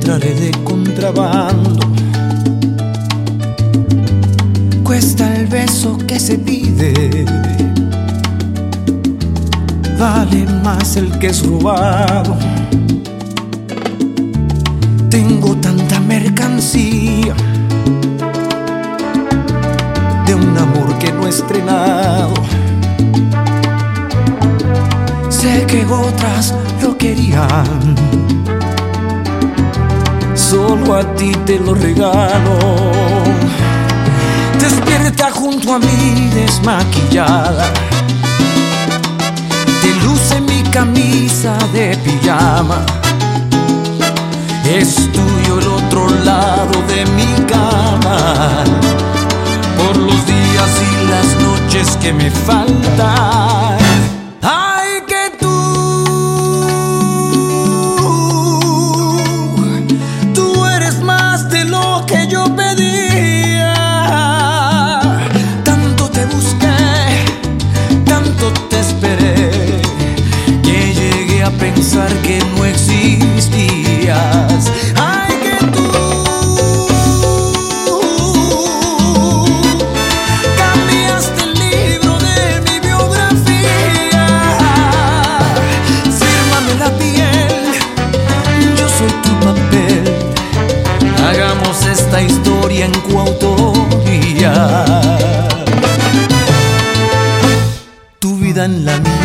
encontraré de contrabando. Cuesta el beso que se pide, vale más el que es robado. Tengo tanta mercancía de un amor que no he estrenado. Sé que otras lo querían, solo a ti te lo regalo. Despierta junto a mí desmaquillada, te luce mi camisa de pijama. Es tuyo el otro lado de mi cama, por los días y las noches que me faltan. Ay, que tú eres más de lo que yo pedía. Tanto te busqué, tanto te esperé, que llegué a pensar que no existías. Ay, que tú cambiaste el libro de mi biografía. Fírmame la piel, yo soy tu papel. Hagamos esta historia en coautoría, tu vida en la mía.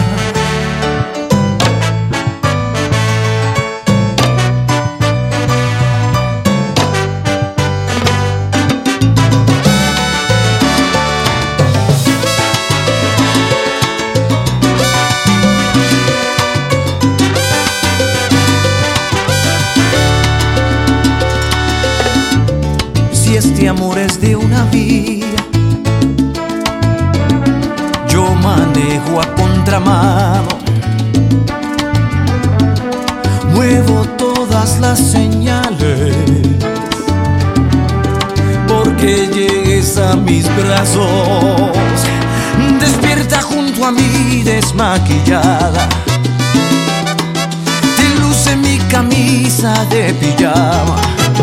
Si este amor es de una vía, yo manejo a contramano, muevo todas las señales porque llegues a mis brazos. Despierta junto a mí desmaquillada, te luce mi camisa de pijama.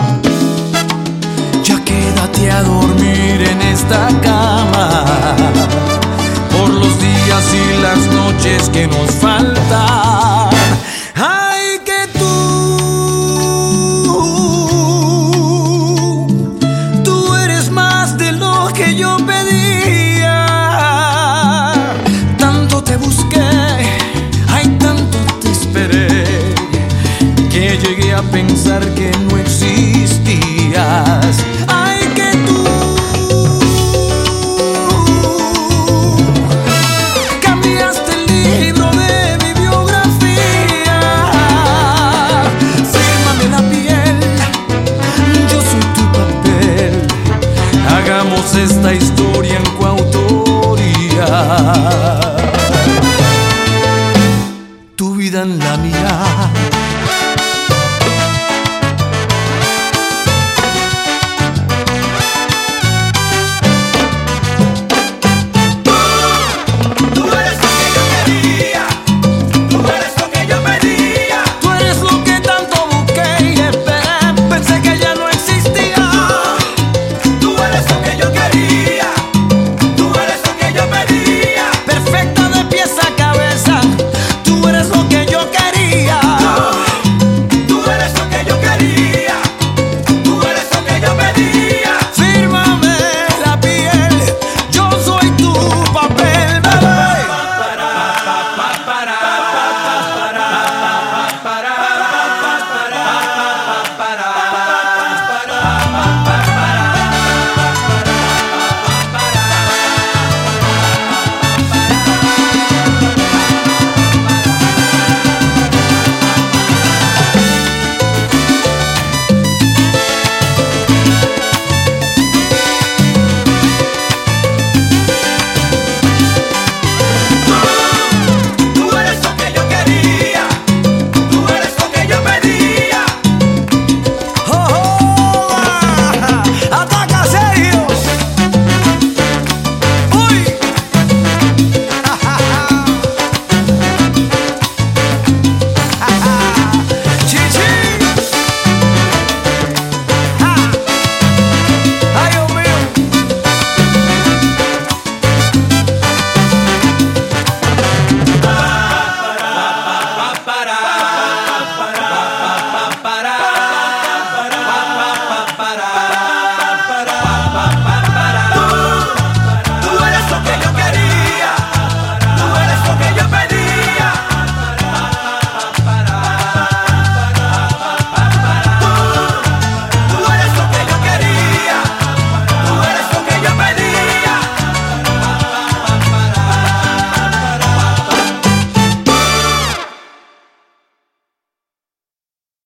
Ya quédate a dormir en esta cama, por los días y las noches que nos faltan. Ay, que tú eres más de lo que yo pedía. Tanto te busqué, ay, tanto te esperé, que llegué a pensar que no existías.